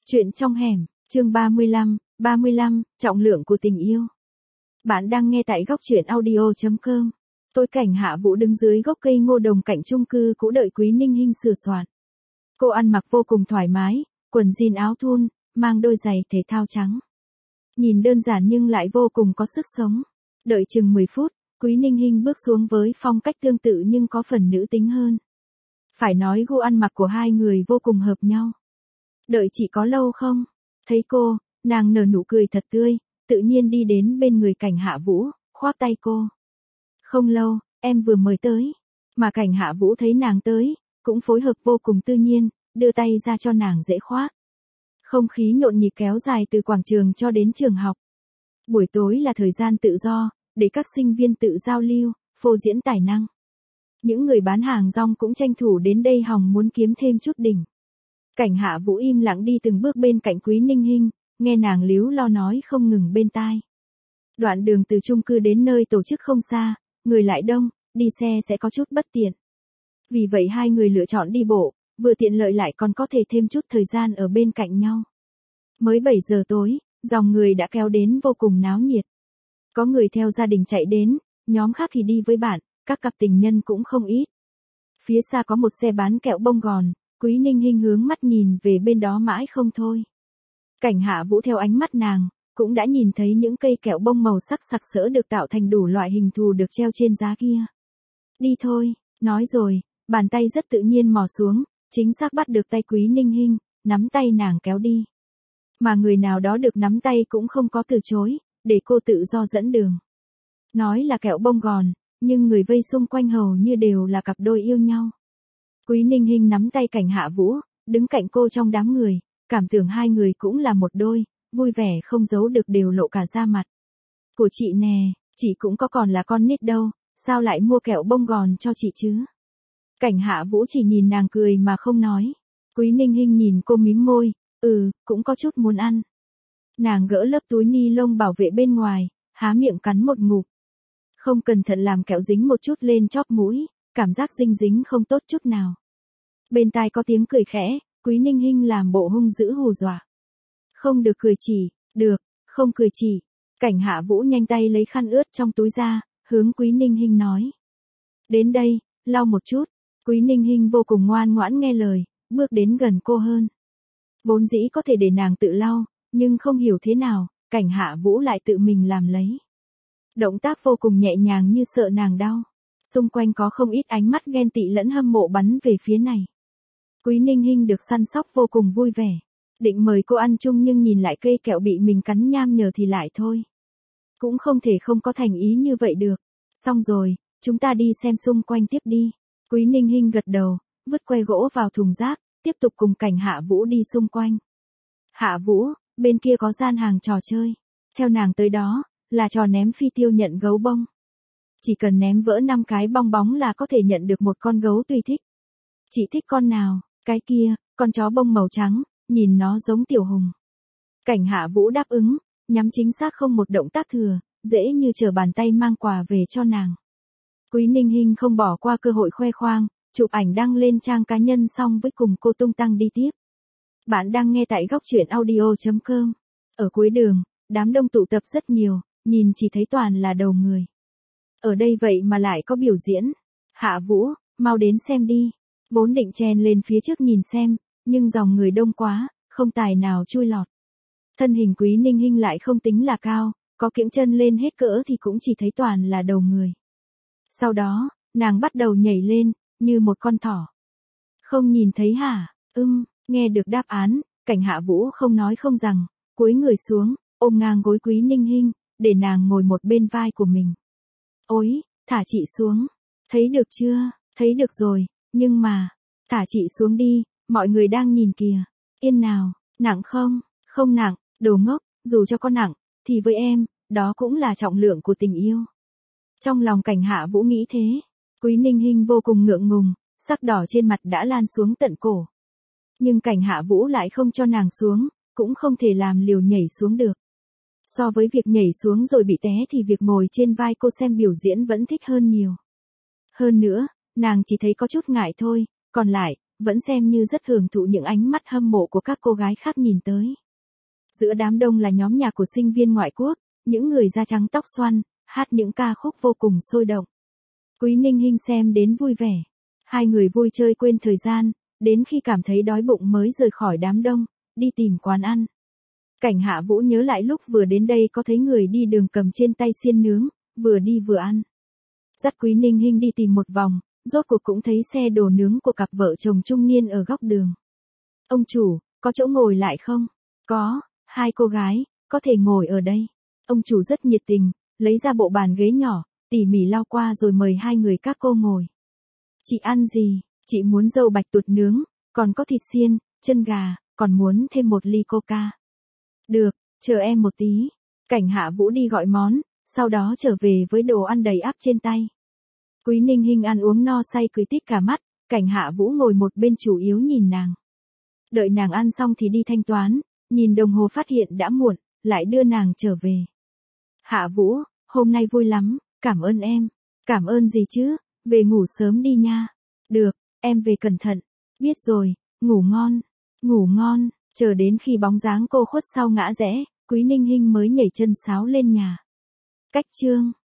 Chuyện trong hẻm, chương 35, trọng lượng của tình yêu. Bạn đang nghe tại góc truyện audio.com. Tôi Cảnh Hạ Vũ đứng dưới gốc cây ngô đồng cạnh chung cư cũ đợi Quý Ninh Hinh sửa soạn. Cô ăn mặc vô cùng thoải mái, quần jean áo thun, mang đôi giày thể thao trắng. Nhìn đơn giản nhưng lại vô cùng có sức sống. Đợi chừng 10 phút, Quý Ninh Hinh bước xuống với phong cách tương tự nhưng có phần nữ tính hơn. Phải nói gu ăn mặc của hai người vô cùng hợp nhau. Đợi chị có lâu không? Thấy cô, nàng nở nụ cười thật tươi, tự nhiên đi đến bên người Cảnh Hạ Vũ, khoác tay cô. Không lâu, em vừa mới tới. Mà Cảnh Hạ Vũ thấy nàng tới, cũng phối hợp vô cùng tự nhiên, đưa tay ra cho nàng dễ khoác. Không khí nhộn nhịp kéo dài từ quảng trường cho đến trường học. Buổi tối là thời gian tự do, để các sinh viên tự giao lưu, phô diễn tài năng. Những người bán hàng rong cũng tranh thủ đến đây hòng muốn kiếm thêm chút đỉnh. Cảnh Hạ Vũ im lặng đi từng bước bên cạnh Quý Ninh Hinh, nghe nàng líu lo nói không ngừng bên tai. Đoạn đường từ chung cư đến nơi tổ chức không xa, người lại đông, đi xe sẽ có chút bất tiện. Vì vậy hai người lựa chọn đi bộ, vừa tiện lợi lại còn có thể thêm chút thời gian ở bên cạnh nhau. Mới 7 giờ tối, dòng người đã kéo đến vô cùng náo nhiệt. Có người theo gia đình chạy đến, nhóm khác thì đi với bạn, các cặp tình nhân cũng không ít. Phía xa có một xe bán kẹo bông gòn. Quý Ninh Hinh hướng mắt nhìn về bên đó mãi không thôi. Cảnh Hạ Vũ theo ánh mắt nàng, cũng đã nhìn thấy những cây kẹo bông màu sắc sặc sỡ được tạo thành đủ loại hình thù được treo trên giá kia. Đi thôi, nói rồi, bàn tay rất tự nhiên mò xuống, chính xác bắt được tay Quý Ninh Hinh, nắm tay nàng kéo đi. Mà người nào đó được nắm tay cũng không có từ chối, để cô tự do dẫn đường. Nói là kẹo bông gòn, nhưng người vây xung quanh hầu như đều là cặp đôi yêu nhau. Quý Ninh Hinh nắm tay Cảnh Hạ Vũ, đứng cạnh cô trong đám người, cảm tưởng hai người cũng là một đôi, vui vẻ không giấu được đều lộ cả da mặt. Của chị nè, chị cũng có còn là con nít đâu, sao lại mua kẹo bông gòn cho chị chứ? Cảnh Hạ Vũ chỉ nhìn nàng cười mà không nói. Quý Ninh Hinh nhìn cô mím môi, cũng có chút muốn ăn. Nàng gỡ lớp túi ni lông bảo vệ bên ngoài, há miệng cắn một ngụm. Không cẩn thận làm kẹo dính một chút lên chóp mũi, cảm giác dinh dính không tốt chút nào. Bên tai có tiếng cười khẽ, Quý Ninh Hinh làm bộ hung dữ hù dọa. Không được cười chỉ, được, không cười chỉ. Cảnh Hạ Vũ nhanh tay lấy khăn ướt trong túi ra, hướng Quý Ninh Hinh nói. Đến đây, lau một chút. Quý Ninh Hinh vô cùng ngoan ngoãn nghe lời, bước đến gần cô hơn. Vốn dĩ có thể để nàng tự lau, nhưng không hiểu thế nào, Cảnh Hạ Vũ lại tự mình làm lấy. Động tác vô cùng nhẹ nhàng như sợ nàng đau. Xung quanh có không ít ánh mắt ghen tị lẫn hâm mộ bắn về phía này. Quý Ninh Hinh được săn sóc vô cùng vui vẻ. Định mời cô ăn chung nhưng nhìn lại cây kẹo bị mình cắn nham nhở thì lại thôi. Cũng không thể không có thành ý như vậy được. Xong rồi, chúng ta đi xem xung quanh tiếp đi. Quý Ninh Hinh gật đầu, vứt que gỗ vào thùng rác, tiếp tục cùng Cảnh Hạ Vũ đi xung quanh. Hạ Vũ, bên kia có gian hàng trò chơi. Theo nàng tới đó, là trò ném phi tiêu nhận gấu bông. Chỉ cần ném vỡ 5 cái bong bóng là có thể nhận được một con gấu tùy thích. Chị thích con nào? Cái kia, con chó bông màu trắng, nhìn nó giống Tiểu Hùng. Cảnh Hạ Vũ đáp ứng, nhắm chính xác không một động tác thừa, dễ như trở bàn tay mang quà về cho nàng. Quý Ninh Hinh không bỏ qua cơ hội khoe khoang, chụp ảnh đăng lên trang cá nhân xong với cùng cô tung tăng đi tiếp. Bạn đang nghe tại góc truyện audio.com. Ở cuối đường, đám đông tụ tập rất nhiều, nhìn chỉ thấy toàn là đầu người. Ở đây vậy mà lại có biểu diễn. Hạ Vũ, mau đến xem đi. Vốn định chen lên phía trước nhìn xem, nhưng dòng người đông quá, không tài nào chui lọt. Thân hình Quý Ninh Hinh lại không tính là cao, có kiễng chân lên hết cỡ thì cũng chỉ thấy toàn là đầu người. Sau đó, nàng bắt đầu nhảy lên, như một con thỏ. Không nhìn thấy hả? Nghe được đáp án, Cảnh Hạ Vũ không nói không rằng, cúi người xuống, ôm ngang gối Quý Ninh Hinh, để nàng ngồi một bên vai của mình. Ôi, thả chị xuống. Thấy được chưa? Thấy được rồi, nhưng mà, thả chị xuống đi, mọi người đang nhìn kìa. Yên nào, nặng không? Không nặng, đồ ngốc, dù cho có nặng, thì với em, đó cũng là trọng lượng của tình yêu. Trong lòng Cảnh Hạ Vũ nghĩ thế, Quý Ninh Hinh vô cùng ngượng ngùng, sắc đỏ trên mặt đã lan xuống tận cổ. Nhưng Cảnh Hạ Vũ lại không cho nàng xuống, cũng không thể làm liều nhảy xuống được. So với việc nhảy xuống rồi bị té thì việc ngồi trên vai cô xem biểu diễn vẫn thích hơn nhiều. Hơn nữa, nàng chỉ thấy có chút ngại thôi, còn lại, vẫn xem như rất hưởng thụ những ánh mắt hâm mộ của các cô gái khác nhìn tới. Giữa đám đông là nhóm nhạc của sinh viên ngoại quốc, những người da trắng tóc xoăn, hát những ca khúc vô cùng sôi động. Quý Ninh Hinh xem đến vui vẻ. Hai người vui chơi quên thời gian, đến khi cảm thấy đói bụng mới rời khỏi đám đông, đi tìm quán ăn. Cảnh Hạ Vũ nhớ lại lúc vừa đến đây có thấy người đi đường cầm trên tay xiên nướng, vừa đi vừa ăn. Dắt Quý Ninh Hinh đi tìm một vòng, rốt cuộc cũng thấy xe đồ nướng của cặp vợ chồng trung niên ở góc đường. Ông chủ, có chỗ ngồi lại không? Có, hai cô gái, có thể ngồi ở đây. Ông chủ rất nhiệt tình, lấy ra bộ bàn ghế nhỏ, tỉ mỉ lau qua rồi mời hai người các cô ngồi. Chị ăn gì? Chị muốn dâu bạch tuột nướng, còn có thịt xiên, chân gà, còn muốn thêm một ly coca. Được, chờ em một tí. Cảnh Hạ Vũ đi gọi món, sau đó trở về với đồ ăn đầy ắp trên tay. Quý Ninh Hinh ăn uống no say cười tít cả mắt, Cảnh Hạ Vũ ngồi một bên chủ yếu nhìn nàng. Đợi nàng ăn xong thì đi thanh toán, nhìn đồng hồ phát hiện đã muộn, lại đưa nàng trở về. Hạ Vũ, hôm nay vui lắm, cảm ơn em. Cảm ơn gì chứ, về ngủ sớm đi nha. Được, em về cẩn thận. Biết rồi, ngủ ngon. Ngủ ngon, chờ đến khi bóng dáng cô khuất sau ngã rẽ, Quý Ninh Hinh mới nhảy chân sáo lên nhà. Cách chương